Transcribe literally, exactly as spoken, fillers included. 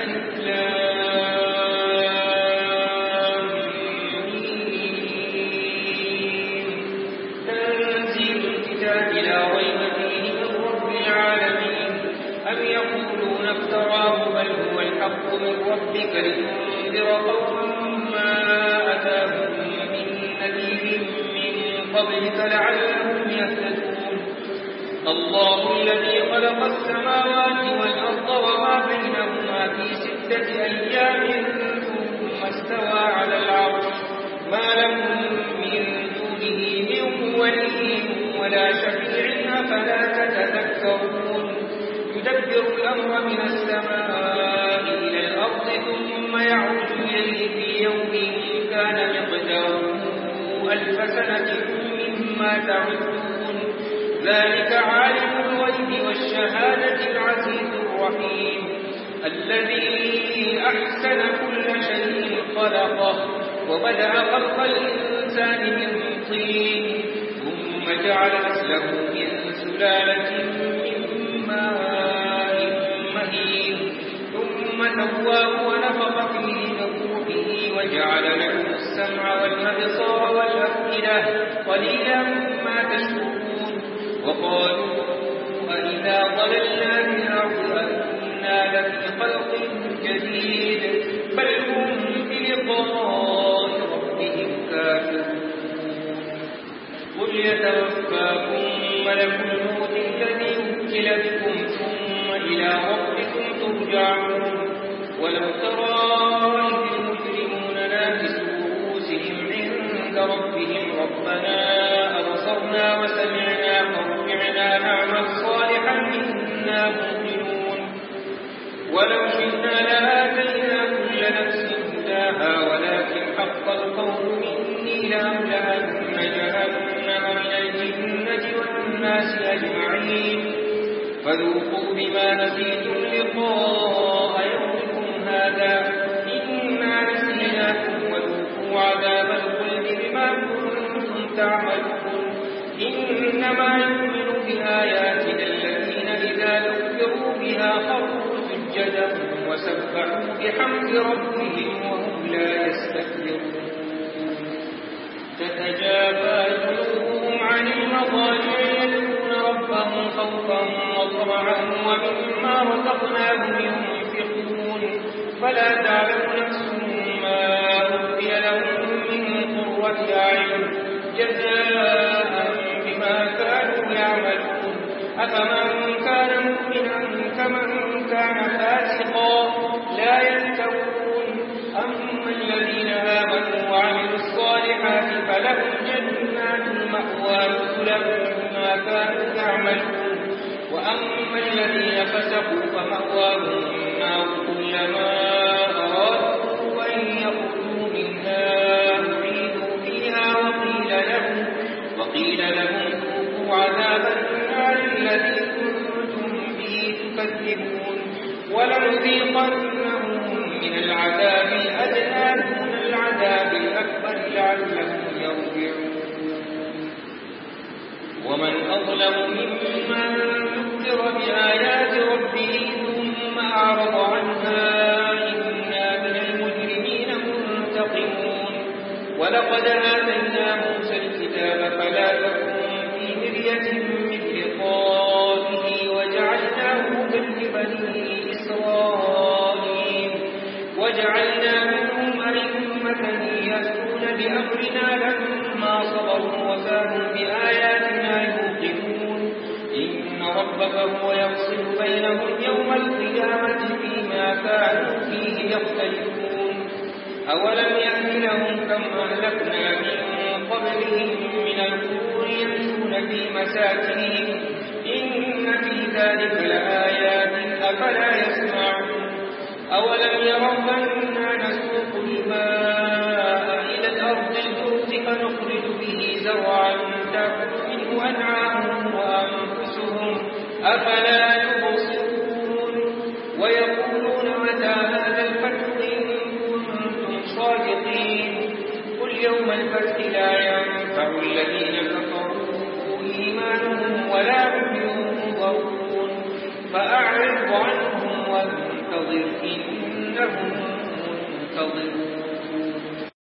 تنزيل الكتاب لا ريب فيه من رب العالمين. أم يقولون افتراه بل هو الحق من ربك لتنذر قوما ما أتاهم من نذير من قبلك لعلهم يهتدون. الله الذي خلق السماوات والأرض وما بينهما في ستة أيام ثم استوى على العرش ما لهم من دونه من ولي ولا شفيع أفلا تتذكرون. يدبر الأمر من السماء إلى الأرض ثم يعود إليه في يوم كان مقداره ألف سنة مما تعدون. ذلك عالم الغيب والشهادة العزيز الرحيم الذي أحسن كل شيء خلقه وبدأ خلق الإنسان من طين ثم جعل نسله من سلالة من ماء مهين ثم سواه ونفخ فيه من روحه وجعل له السمع والأبصار والأفئدة قليلا ما تشكرون. وقالوا أئذا ضللنا في الأرض أئنا لفي خلق جديد بل هم بلقاء ربهم كافرون. قل يتوفاكم ملك الموت الذي وكل بكم ثم إلى ربكم ترجعون. ولو ترى إذ المجرمون ناكسوا رؤوسهم عند ربهم ربنا أبصرنا وسمعنا فارجعنا نعمل صالحا إنا موقنون. ولو شئنا لآتينا كل نفس هداها ولكن حق القول مني لأملأن جهنم من الجنة والناس أجمعين. فذوقوا بما نسيتم لقاء يومكم هذا إنا نسيناكم وذوقوا عذاب الخلد بما كنتم تعملون. إنما يؤمن بآياتنا الذين إذا ذكروا بها خروا سجدا وسبحوا بحمد ربهم وهم لا يستكبرون. تتجافى جنوبهم عن المضاجع يدعون ربهم خوفا وطمعا ومما رزقناهم ينفقون. فلا تعلم نفس ما أخفي لهم من قرة أعين جزاء بما كانوا يعملون. أفمن كان مؤمنا كمن كان فاسقا لا يستوون. أما الذين آمنوا وعملوا الصالحات فلهم جنات المأوى نزلا بما كانوا يعملون. وأما الذين فسقوا فمأواهم النار كلما أرادوا أن يخرجوا منها أعيدوا فيها وقيل لهم وقيل لهم ذوقوا عذاب النار الذي كنتم به تكذبون. ولنذيقنهم من العذاب الأدنى دون العذاب الأكبر لعلهم يرجعون. ومن أظلم ممن ذكر بآيات ربه ثم أعرض عنها إنا من المجرمين منتقمون. ولقد آتينا موسى الكتاب فلا تكن في مرية من لقائه وجعلناه هدى لبني إسرائيل وجعلنا منهم أئمة يهدون بأمرنا لما صبروا وكانوا بآياتنا يوقنون. إن ربك هو يفصل بينهم يوم القيامة فيما كانوا فيه يختلفون. أولم يهد لهم كم أهلكنا من قبلهم من القرون يمشون في مساكنهم إن في ذلك لآيات أفلا يسمعون. أولم يروا أنا نسوق الماء إلى الأرض الجرز فنخرج به زرعا تأكل منه أنعامهم وأنفسهم أفلا يبصرون. ويقولون متى هذا الفتح إن كنتم صادقين. قل يوم الفتح لا ينفع الذين كفروا إيمانهم ولا هم ينظرون. فأعرض عنهم وانتظر إن منتظرون